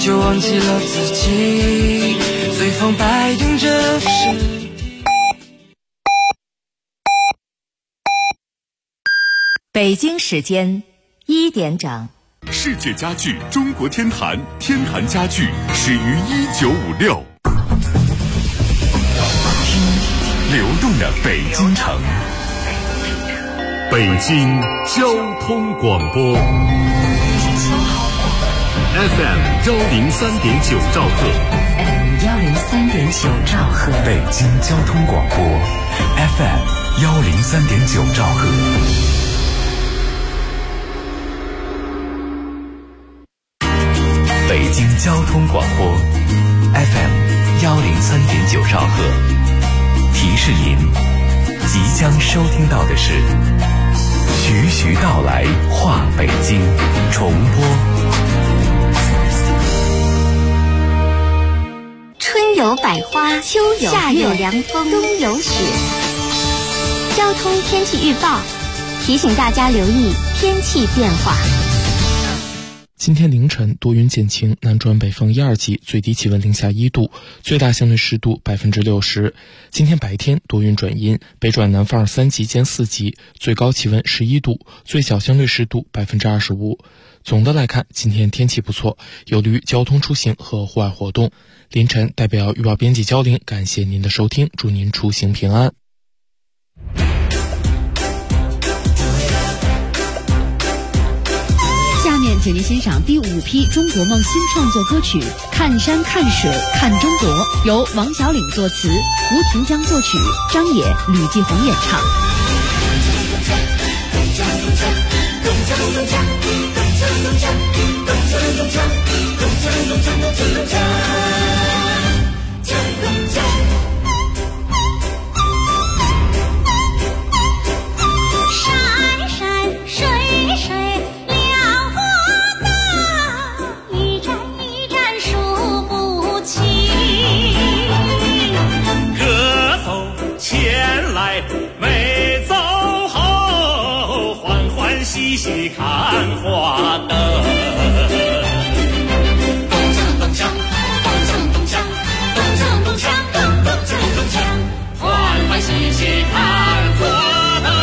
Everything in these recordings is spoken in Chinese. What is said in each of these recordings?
就忘记了自己，随风摆动着身体。 北京时间1点整。 世界家具中国天坛，天坛家具始于1956。流动的北京城，北京交通广播 FM 103.9兆赫 103.9兆赫， 北京交通广播 FM 103.9兆赫。北京交通广播 FM 103.9兆赫，提示您即将收听到的是徐徐道来话北京重播。 春有百花，秋有夏有凉风，冬有雪。交通天气预报提醒大家留意天气变化。 今天凌晨多云见晴，南转北风1、2级，最低气温零下1度，最大相对湿度60%。今天白天多云转阴，北转南风3级兼4级，最高气温11度，最小相对湿度25%。总的来看，今天天气不错，有利于交通出行和户外活动。凌晨代表预报编辑焦玲，感谢您的收听，祝您出行平安。 请您欣赏第5批中国梦新创作歌曲《看山看水看中国》，由王小岭作词，吴廷江作曲，张也、吕继红演唱。 山山水水没走后，欢欢喜喜看花灯。咚锵咚锵，咚锵咚锵，咚锵咚锵，咚锵咚锵，欢欢喜喜看花灯。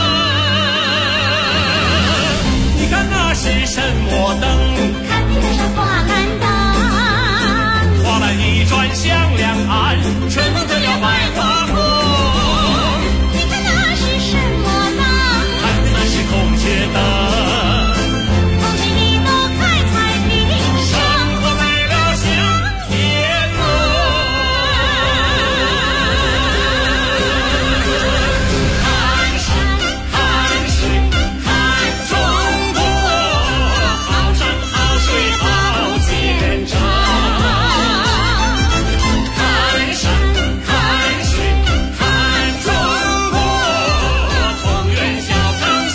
你看那是什么灯？ 看你的是花篮灯。 花篮一转向两岸，春风吹了百花红。孔雀灯， 孔雀一朵开彩屏， 生活美了像天鹅。看山看水看中国，好山好水好见证。看山看水看中国，同源小康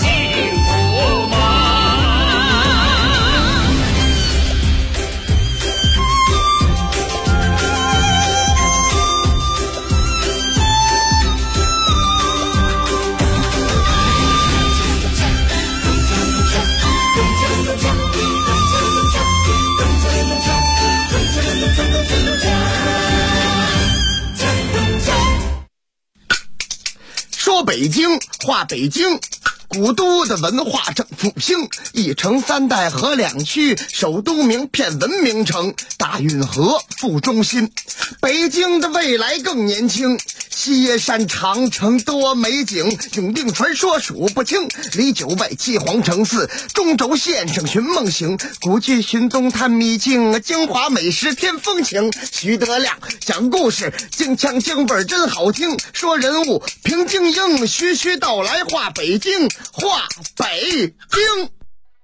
说北京话北京，古都的文化正复兴，一城3代合2区，首都名片文明城，大运河副中心。北京的未来更年轻，西耶山长城多美景，永定传说数不清，离9外7皇城4，中轴线上寻梦行，古迹寻踪探秘境，京华美食添风情。徐德亮讲故事，京腔京味真好听，说人物评京英，徐徐道来话北京，话北京。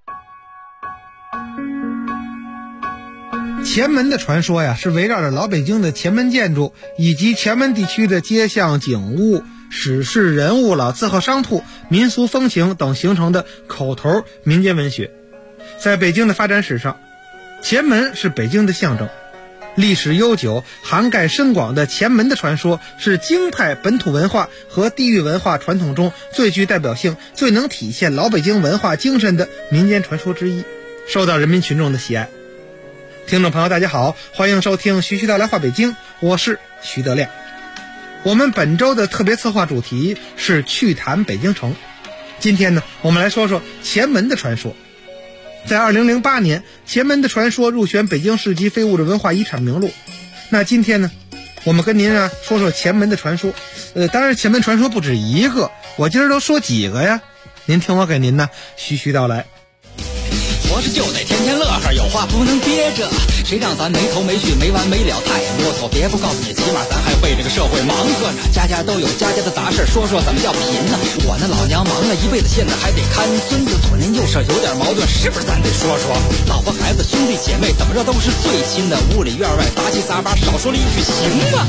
前门的传说呀，是围绕着老北京的前门建筑以及前门地区的街巷景物、史事人物、老字号商铺、民俗风情等形成的口头民间文学。在北京的发展史上，前门是北京的象征，历史悠久、涵盖深广的前门的传说是京派本土文化和地域文化传统中最具代表性、最能体现老北京文化精神的民间传说之一，受到人民群众的喜爱。 听众朋友大家好，欢迎收听徐徐道来话北京，我是徐德亮。我们本周的特别策划主题是趣谈北京城。今天呢，我们来说说前门的传说。在2008年，前门的传说入选北京市级非物质文化遗产名录。那今天呢，我们跟您说说前门的传说。当然前门传说不止一个，我今儿都说几个呀？您听我给您呢徐徐道来。 活着就得天天乐呵，有话不能憋着，谁让咱没头没绪没完没了太啰嗦。别不告诉你，起码咱还为这个社会忙活呢。家家都有家家的杂事，说说怎么叫贫呢？我那老娘忙了一辈子，现在还得看孙子，左邻右舍有点矛盾，是不是咱得说说？老婆孩子兄弟姐妹怎么着都是最亲的，屋里院外杂七杂八，少说了一句行吗？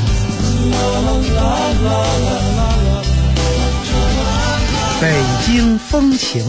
北京风情。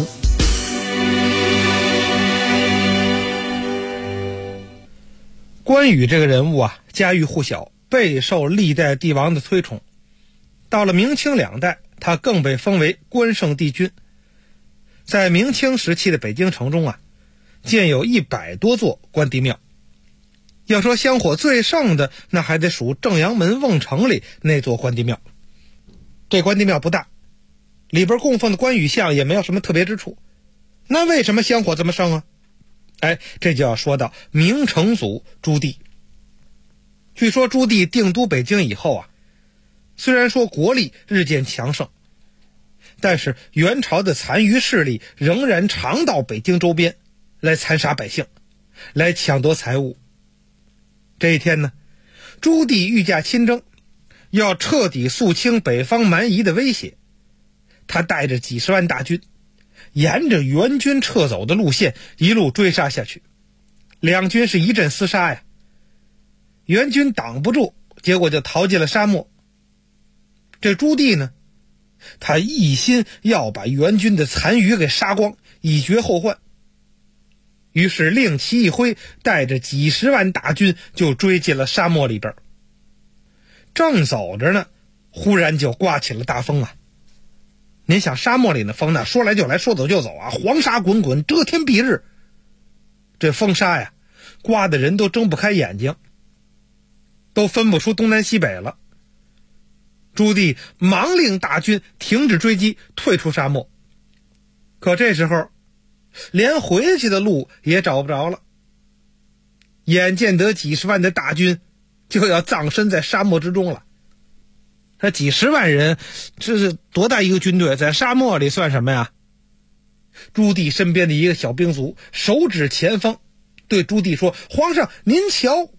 关羽这个人物家喻户晓，备受历代帝王的推崇。到了明清两代，他更被封为关圣帝君。在明清时期的北京城中建有100多座关帝庙。要说香火最盛的，那还得数正阳门瓮城里那座关帝庙。这关帝庙不大，里边供奉的关羽像也没有什么特别之处。那为什么香火这么盛啊？这就要说到明成祖朱棣。据说朱棣定都北京以后虽然说国力日渐强盛，但是元朝的残余势力仍然常到北京周边来残杀百姓，来抢夺财物。这一天呢，朱棣御驾亲征，要彻底肃清北方蛮夷的威胁。他带着几十万大军，沿着元军撤走的路线一路追杀下去，两军是一阵厮杀呀。元军挡不住，结果就逃进了沙漠。这朱棣呢，他一心要把元军的残余给杀光，以绝后患。于是令旗一挥，带着几十万大军就追进了沙漠里边。正走着呢，忽然就刮起了大风您想沙漠里的风呢，说来就来，说走就走黄沙滚滚，遮天蔽日。这风沙刮的人都睁不开眼睛，都分不出东南西北了。朱棣忙令大军停止追击，退出沙漠。可这时候连回去的路也找不着了。眼见得几十万的大军就要葬身在沙漠之中了。这几十万人，这是多大一个军队，在沙漠里算什么呀？朱棣身边的一个小兵卒手指前方，对朱棣说：“皇上，您瞧。”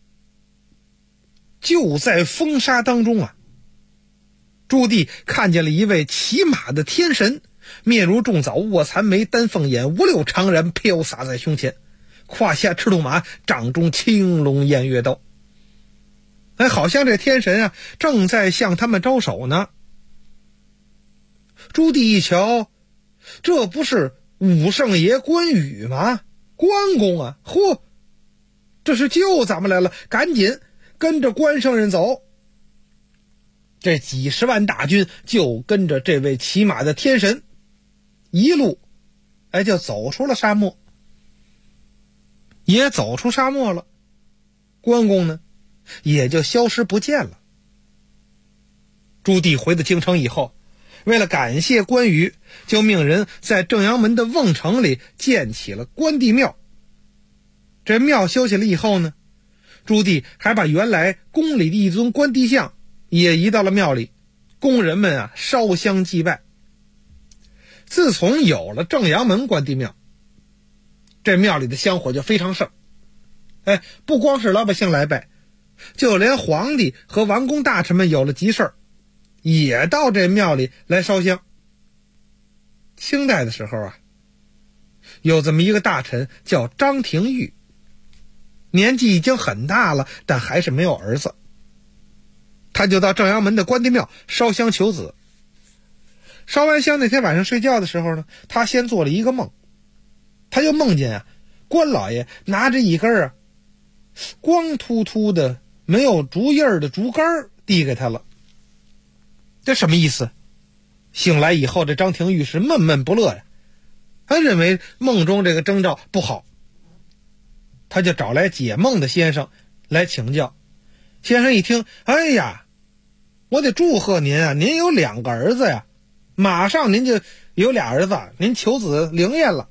就在风沙当中朱棣看见了一位骑马的天神，面如重枣，卧蚕眉，丹凤眼，五柳长髯飘洒在胸前，胯下赤兔马，掌中青龙偃月刀。好像这天神正在向他们招手呢。朱棣一瞧，这不是武圣爷关羽吗？关公嚯，这是救咱们来了，赶紧跟着关圣人走。这几十万大军就跟着这位骑马的天神一路就走出了沙漠。也走出沙漠了，关公呢也就消失不见了。朱棣回到京城以后，为了感谢关羽，就命人在正阳门的瓮城里建起了关帝庙。这庙修起了以后呢，朱棣还把原来宫里的一尊关帝像也移到了庙里，供人们烧香祭拜。自从有了正阳门关帝庙，这庙里的香火就非常盛。不光是老百姓来拜，就连皇帝和王公大臣们有了急事也到这庙里来烧香。清代的时候有这么一个大臣叫张廷玉，年纪已经很大了，但还是没有儿子。他就到正阳门的关帝庙烧香求子。烧完香那天晚上睡觉的时候呢，他先做了一个梦。他就梦见关老爷拿着一根光秃秃的没有竹叶的竹竿递给他了。这什么意思？醒来以后，这张廷玉是闷闷不乐他认为梦中这个征兆不好。 他就找来解梦的先生来请教。先生一听，哎呀，我得祝贺您啊，您有2个儿子呀，马上您就有俩儿子，您求子灵验了。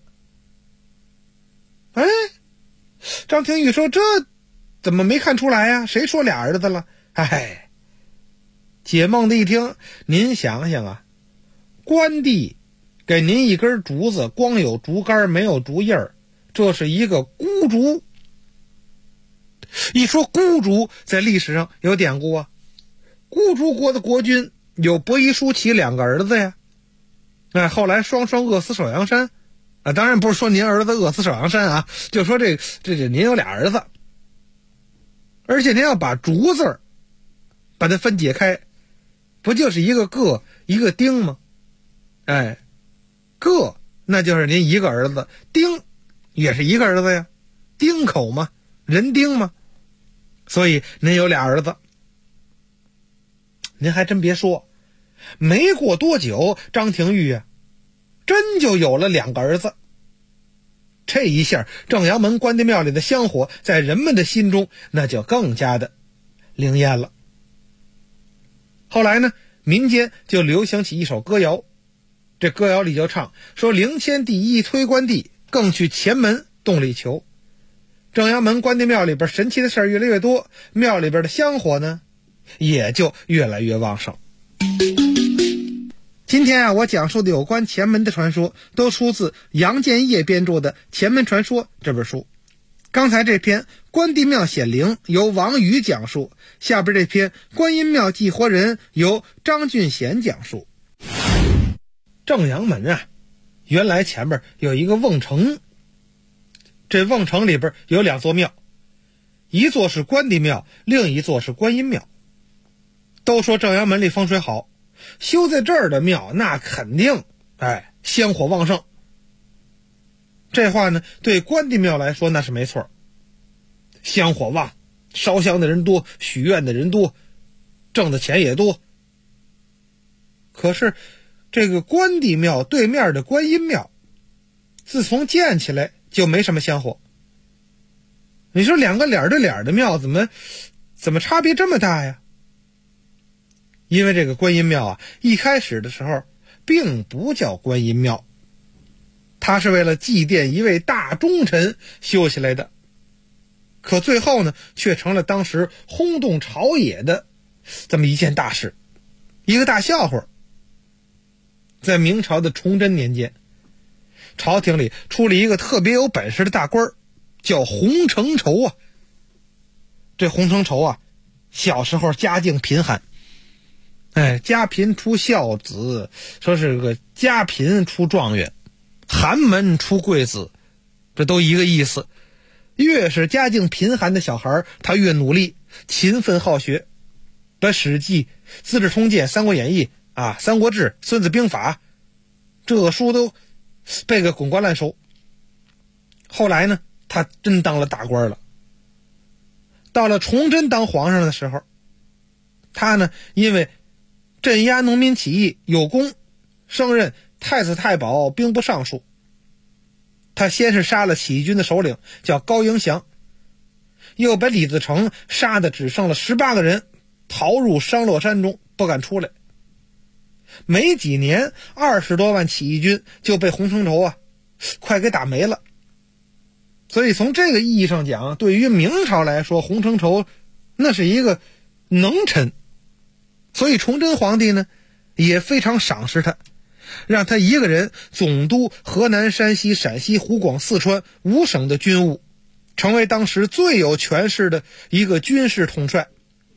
哎，张廷玉说，这怎么没看出来呀？谁说俩儿子了？哎，解梦的一听，您想想啊，关帝给您一根竹子，光有竹竿没有竹叶儿，这是一个孤竹。一说孤竹，在历史上有典故啊，孤竹国的国君有伯夷叔齐2个儿子呀。后来双双饿死首阳山啊，当然不是说您儿子饿死首阳山啊，就说这您有俩儿子，而且您要把竹字把它分解开，不就是一个个一个丁吗？哎，个那就是您一个儿子，丁也是一个儿子呀，丁口嘛，人丁嘛，所以您有俩儿子。您还真别说，没过多久，张廷玉啊，真就有了2个儿子。这一下，正阳门关帝庙里的香火在人们的心中那就更加的灵验了。后来呢，民间就流行起一首歌谣，这歌谣里就唱说：灵签第一推关帝，更去前门洞里求。正阳门关帝庙里边神奇的事儿越来越多，庙里边的香火呢也就越来越旺盛。今天啊，我讲述的有关前门的传说都出自杨建业编著的《前门传说》这本书。刚才这篇关帝庙显灵由王宇讲述，下边这篇观音庙祭活人由张俊贤讲述。正阳门啊，原来前面有一个瓮城，这瓮城里边有2座庙，一座是关帝庙，另一座是观音庙。都说正阳门里风水好，修在这儿的庙那肯定香火旺盛。这话呢，对关帝庙来说那是没错，香火旺，烧香的人多，许愿的人多，挣的钱也多。可是这个关帝庙对面的观音庙，自从建起来就没什么香火。你说2个脸对脸的庙怎么差别这么大呀？因为这个观音庙啊，一开始的时候并不叫观音庙，它是为了祭奠一位大忠臣修起来的，可最后呢，却成了当时轰动朝野的这么一件大事，一个大笑话。在明朝的崇祯年间，朝廷里出了一个特别有本事的大官，叫洪承畴啊。这洪承畴啊，小时候家境贫寒，家贫出孝子，说是个家贫出状元，寒门出贵子，这都一个意思。越是家境贫寒的小孩，他越努力勤奋好学，把《史记》《资治通鉴》《三国演义》《三国志》《孙子兵法》这个书都背个滚瓜烂熟。后来呢，他真当了大官了。到了崇祯当皇上的时候，他呢因为镇压农民起义有功，升任太子太保兵部尚书。他先是杀了起义军的首领叫高迎祥，又把李自成杀的只剩了18个人，逃入商洛山中不敢出来。没几年20多万起义军就被洪承畴快给打没了。所以从这个意义上讲，对于明朝来说，洪承畴那是一个能臣，所以崇祯皇帝呢也非常赏识他，让他一个人总督河南、山西、陕西、湖广、四川5省的军务，成为当时最有权势的一个军事统帅。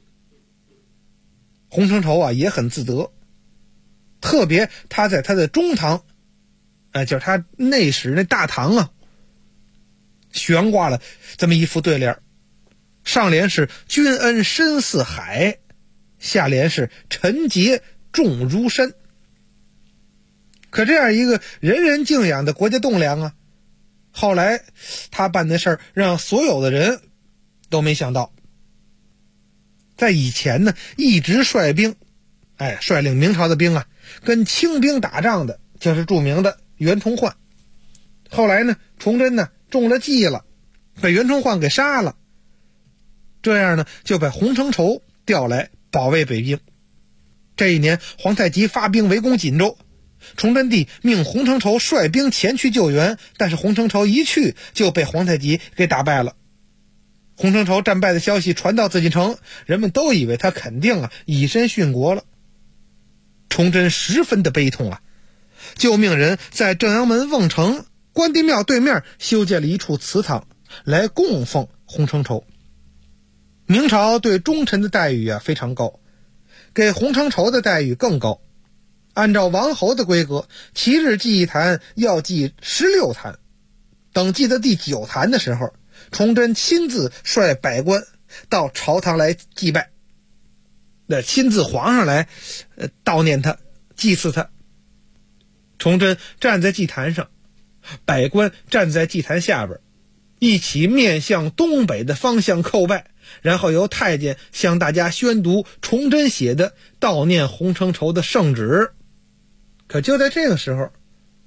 洪承畴也很自得，特别他在他的中堂，就是他内史那大堂悬挂了这么一副对联，上联是君恩深似海，下联是臣节重如山。可这样一个人人敬仰的国家栋梁后来他办的事儿让所有的人都没想到。在以前呢，一直率兵率领明朝的兵跟清兵打仗的就是著名的袁崇焕。后来呢，崇祯呢中了计了， 被袁崇焕给杀了。这样呢，就把洪承畴调来保卫北京。这一年，皇太极发兵围攻锦州，崇祯帝命洪承畴率兵前去救援，但是洪承畴一去就被皇太极给打败了。洪承畴战败的消息传到紫禁城，人们都以为他肯定以身殉国了。崇祯十分的悲痛就命人在正阳门瓮城关帝庙对面修建了一处祠堂来供奉洪承畴。明朝对忠臣的待遇非常高，给洪承畴的待遇更高。按照王侯的规格，7日祭一坛要祭16坛。等祭到第9坛的时候，崇祯亲自率百官到朝堂来祭拜，亲自皇上来悼念他，祭祀他。崇祯站在祭坛上，百官站在祭坛下边，一起面向东北的方向叩拜，然后由太监向大家宣读崇祯写的悼念洪承畴的圣旨。可就在这个时候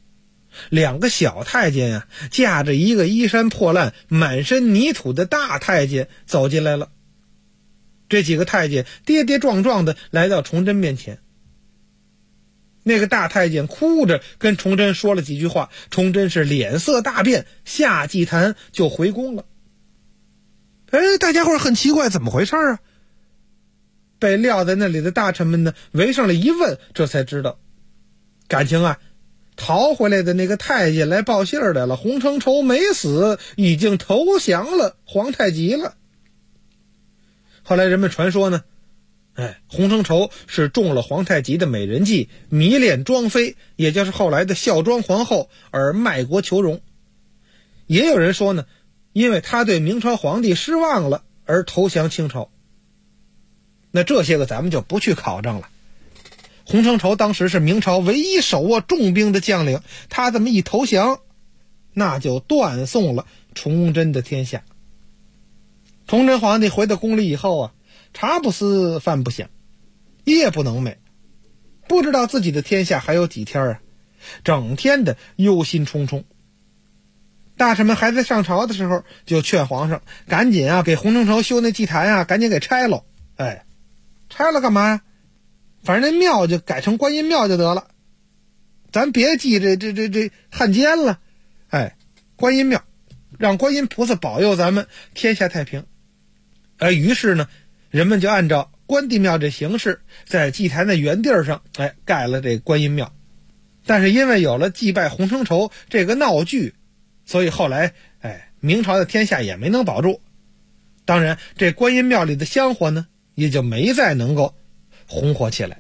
，2个小太监驾着一个衣衫破烂满身泥土的大太监走进来了。这几个太监跌跌撞撞的来到崇祯面前，那个大太监哭着跟崇祯说了几句话，崇祯是脸色大变，下祭坛就回宫了。大家伙很奇怪，怎么回事被撂在那里的大臣们呢围上了一问，这才知道感情逃回来的那个太监来报信来了，洪承畴没死，已经投降了皇太极了。后来人们传说呢，洪承畴是中了皇太极的美人计，迷恋庄妃，也就是后来的孝庄皇后，而卖国求荣。也有人说呢，因为他对明朝皇帝失望了而投降清朝。那这些个咱们就不去考证了。洪承畴当时是明朝唯一手握重兵的将领，他这么一投降，那就断送了崇祯的天下。崇祯皇帝回到宫里以后茶不思饭不想，夜不能寐，不知道自己的天下还有几天整天的忧心忡忡。大臣们还在上朝的时候，就劝皇上赶紧给洪承畴修那祭坛赶紧给拆了。拆了干嘛呀？反正那庙就改成观音庙就得了，咱别祭这汉奸了。观音庙，让观音菩萨保佑咱们天下太平。于是呢，人们就按照关帝庙这形式，在祭坛的原地上盖了这观音庙。但是因为有了祭拜洪承畴这个闹剧，所以后来明朝的天下也没能保住。当然这观音庙里的香火呢，也就没再能够红火起来。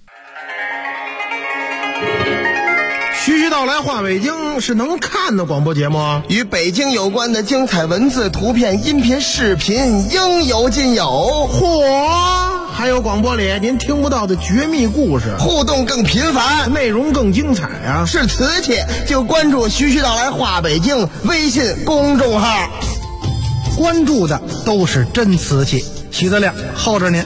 徐徐道来话北京是能看的广播节目， 与北京有关的精彩文字、图片、音频、视频应有尽有。 嚯，还有广播里您听不到的绝密故事， 互动更频繁， 内容更精彩是瓷器就关注徐徐道来话北京微信公众号， 关注的都是真瓷器。徐德亮候着您。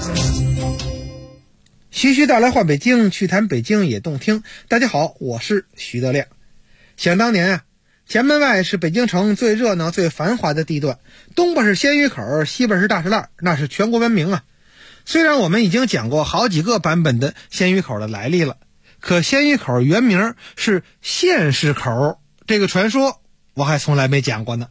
徐徐道来话北京，趣谈北京也动听。大家好，我是徐德亮。想当年前门外是北京城最热闹最繁华的地段，东边是鲜鱼口，西边是大石栏，那是全国闻名虽然我们已经讲过好几个版本的鲜鱼口的来历了，可鲜鱼口原名是县市口，这个传说我还从来没讲过呢。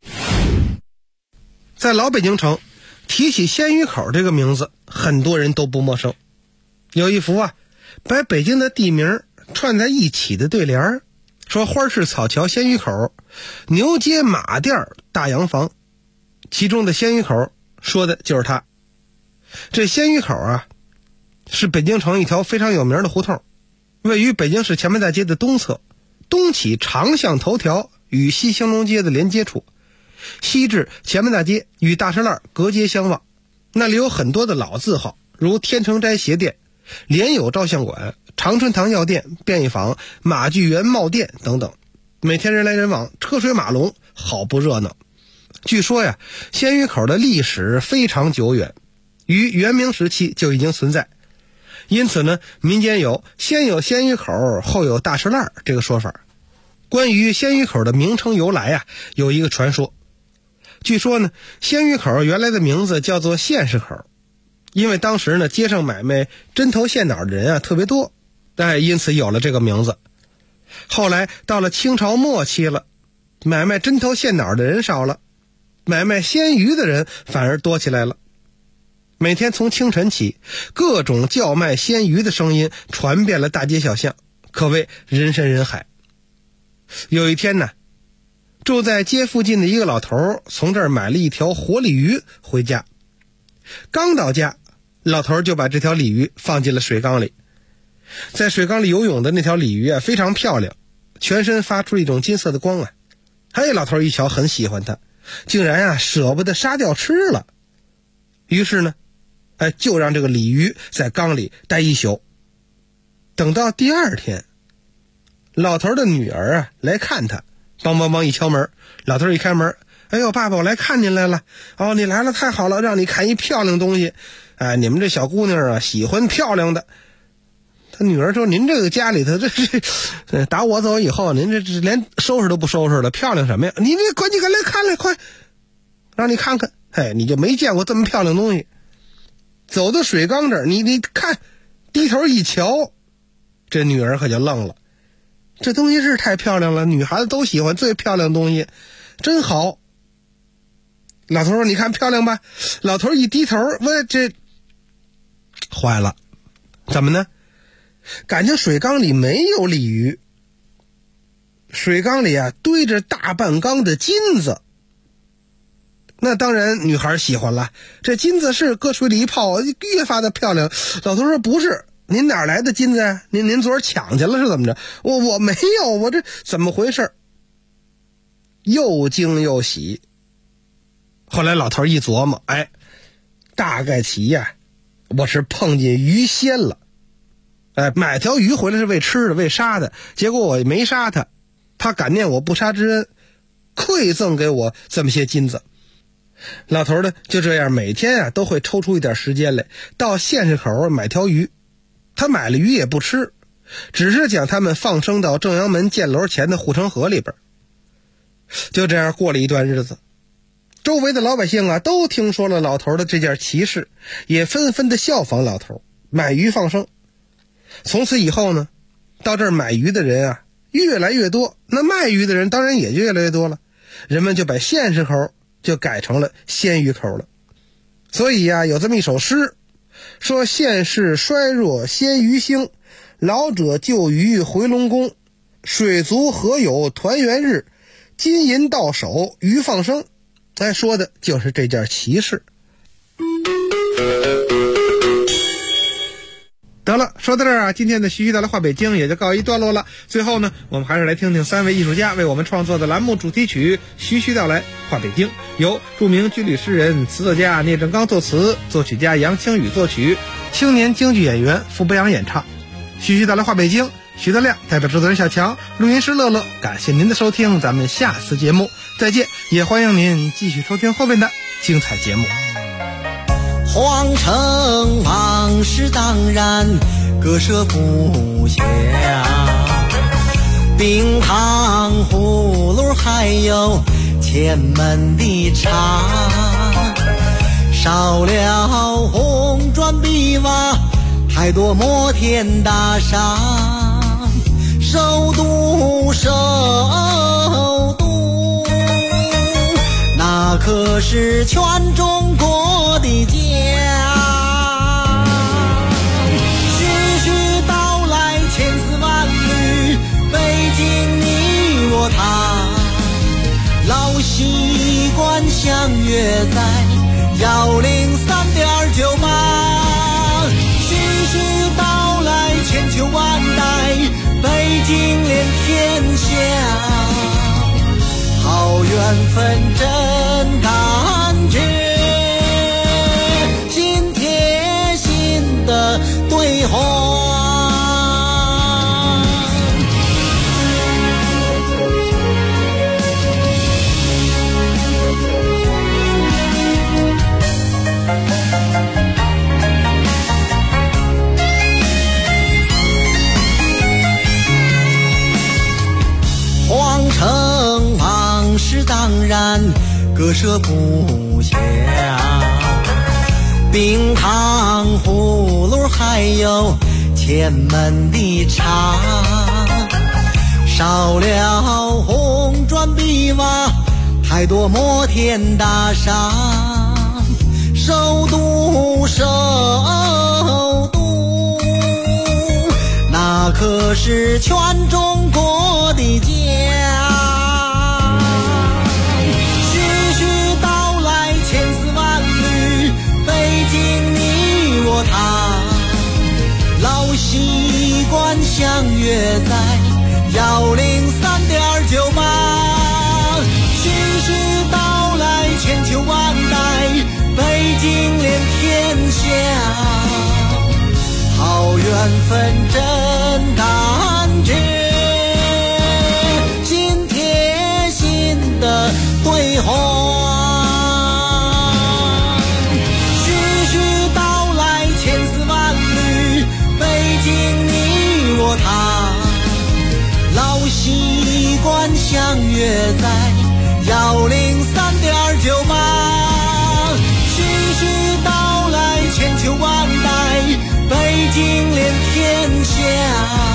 在老北京城提起鲜鱼口这个名字，很多人都不陌生。有一幅把北京的地名串在一起的对联，说花市草桥鲜鱼口，牛街马店大洋房，其中的鲜鱼口说的就是它。这鲜鱼口是北京城一条非常有名的胡同，位于北京市前门大街的东侧，东起长巷头条与西兴隆街的连接处，西至前门大街与大石栏隔街相望。那里有很多的老字号，如天成斋鞋店、联友照相馆、长春堂药店、便宜坊、马具园帽店等等，每天人来人往，车水马龙，好不热闹。据说鲜鱼口的历史非常久远，于元明时期就已经存在，因此呢，民间有先有鲜鱼口后有大石栏这个说法。关于鲜鱼口的名称由来有一个传说。 据说呢，鲜鱼口原来的名字叫做县市口，因为当时呢街上买卖针头线脑的人特别多，因此有了这个名字。后来到了清朝末期了，买卖针头线脑的人少了，买卖鲜鱼的人反而多起来了。每天从清晨起，各种叫卖鲜鱼的声音传遍了大街小巷，可谓人山人海。有一天呢，住在街附近的一个老头从这儿买了一条活鲤鱼回家，刚到家，老头就把这条鲤鱼放进了水缸里。在水缸里游泳的那条鲤鱼非常漂亮，全身发出一种金色的光老头一瞧很喜欢它，竟然舍不得杀掉吃了。于是呢，就让这个鲤鱼在缸里待一宿。等到第二天，老头的女儿来看他，梆梆梆一敲门，老头一开门，哎呦，爸爸，我来看您来了。哦，你来了，太好了，让你看一漂亮东西。你们这小姑娘喜欢漂亮的。他女儿说：“您这个家里头，这是打我走以后，您这连收拾都不收拾了，漂亮什么呀？你快来看来，快，让你看看。你就没见过这么漂亮东西。”走到水缸这儿，你看，低头一瞧，这女儿可就愣了。这东西是太漂亮了，女孩子都喜欢最漂亮的东西，真好。老头说：“你看漂亮吧？”老头一低头，问这坏了，怎么呢？感情水缸里没有鲤鱼，水缸里堆着大半缸的金子。那当然女孩喜欢了，这金子是搁水里一泡，越发的漂亮。老头说：“不是，您哪来的金子呀？您昨儿抢去了是怎么着？”我没有，我这怎么回事？又惊又喜。后来老头一琢磨，大概其我是碰见鱼仙了。买条鱼回来是为吃的，为杀的，结果我没杀他，他感念我不杀之恩，馈赠给我这么些金子。老头呢就这样每天都会抽出一点时间来，到县市口买条鱼。他买了鱼也不吃，只是将它们放生到正阳门箭楼前的护城河里边。就这样过了一段日子，周围的老百姓都听说了老头的这件奇事，也纷纷的效仿老头买鱼放生。从此以后呢，到这儿买鱼的人越来越多，那卖鱼的人当然也就越来越多了，人们就把县市口就改成了鲜鱼口了。所以有这么一首诗，说县市衰弱鲜鱼兴，老者救鱼回龙宫，水族何有团圆日，金银到手鱼放生。说的就是这件奇事。得了，说到这儿今天的徐徐道来话北京也就告一段落了。最后呢，我们还是来听听三位艺术家为我们创作的栏目主题曲《徐徐道来话北京》，由著名军旅诗人、词作家聂正刚作词，作曲家杨清宇作曲，青年京剧演员傅博阳演唱。徐徐道来话北京，徐德亮代表制作人小强，录音师乐乐，感谢您的收听，咱们下次节目再见，也欢迎您继续收听后面的精彩节目。 皇城往事当然割舍不下，冰糖葫芦还有前门的茶，少了红砖碧瓦，太多摩天大厦，首都那可是全中国的家。徐徐道来千丝万缕，北京你我他，老习惯相约在103.98。徐徐道来千秋万代，北京连天下。好缘分真感觉，心贴心的对话。皇城往事当然割舍不下。冰糖葫芦还有前门的茶，少了红砖碧瓦，太多摩天大厦。首都，首都，那可是全中国的家。徐徐道来千丝万缕，北京你我他，老习惯相约在103.98。徐徐道来千秋万代，北京连天下，好缘分真感觉，心贴心的对话。徐徐道来千丝万缕，北京你我他，老习惯相约在103.98。千秋万代，北京连天下，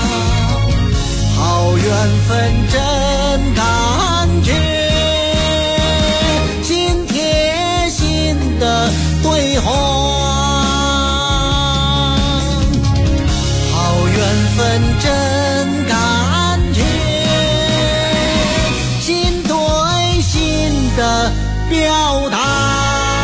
好缘分真感觉，心贴心的对话，好缘分真感觉，心对心的表达。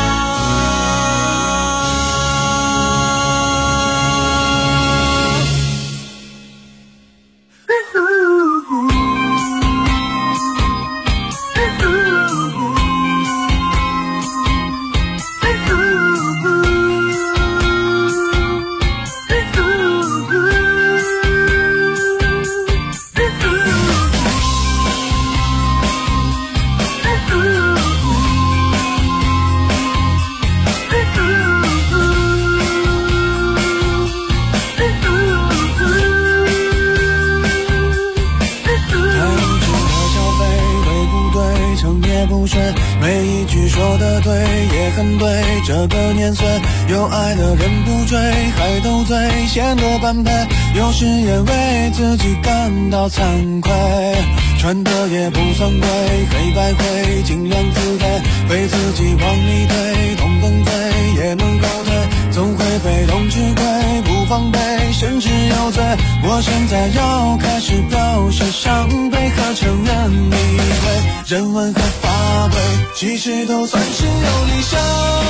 每一句说的对也很对，这个年岁有爱的人不追，还斗嘴显得般配，有时也为自己感到惭愧，穿的也不算贵，黑白灰尽量自配，被自己往里推，动动嘴也能后退，总会被动吃亏，不防备甚至有罪。我现在要开始表示伤悲和承认理会，人文和法规其实都算是有理想，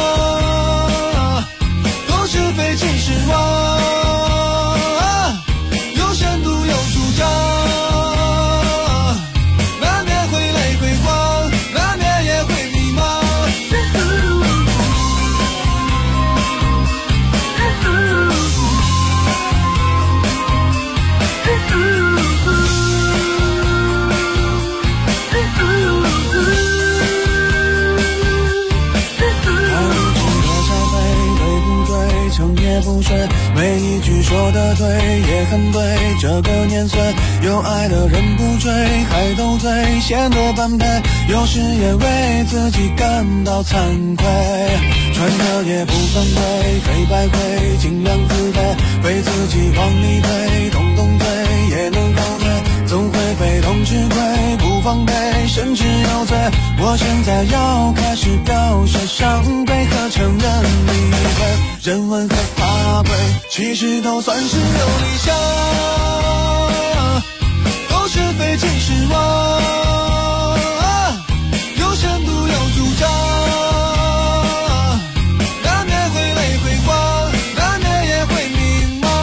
都是非其实我有深度有主张，难免会累会慌，难免也会迷茫。也不睡，每一句说的对也很对，这个年岁有爱的人不追，还斗嘴显得般配，有时也为自己感到惭愧，穿的也不算贵，黑白灰尽量自配，被自己往里推，动动嘴也能后退，总会被动吃亏，不防备甚至有罪。我现在要开始表示伤悲和承认理会，人文和法规其实都算是有理想，都是非其实我有深度有主张，难免会累会慌，难免也会迷茫。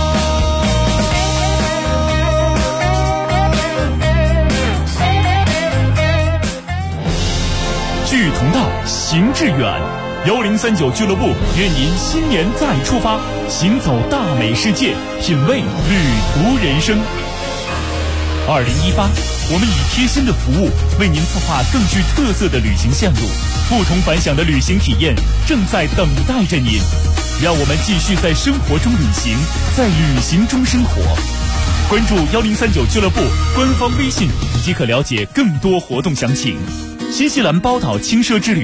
志同道，行志远。1039俱乐部愿您新年再出发，行走大美世界，品味旅途人生。2018，我们以贴心的服务为您策划更具特色的旅行线路，不同凡响的旅行体验正在等待着您。让我们继续在生活中旅行，在旅行中生活。关注1039俱乐部官方微信即可了解更多活动详情。 新西兰宝岛轻奢之旅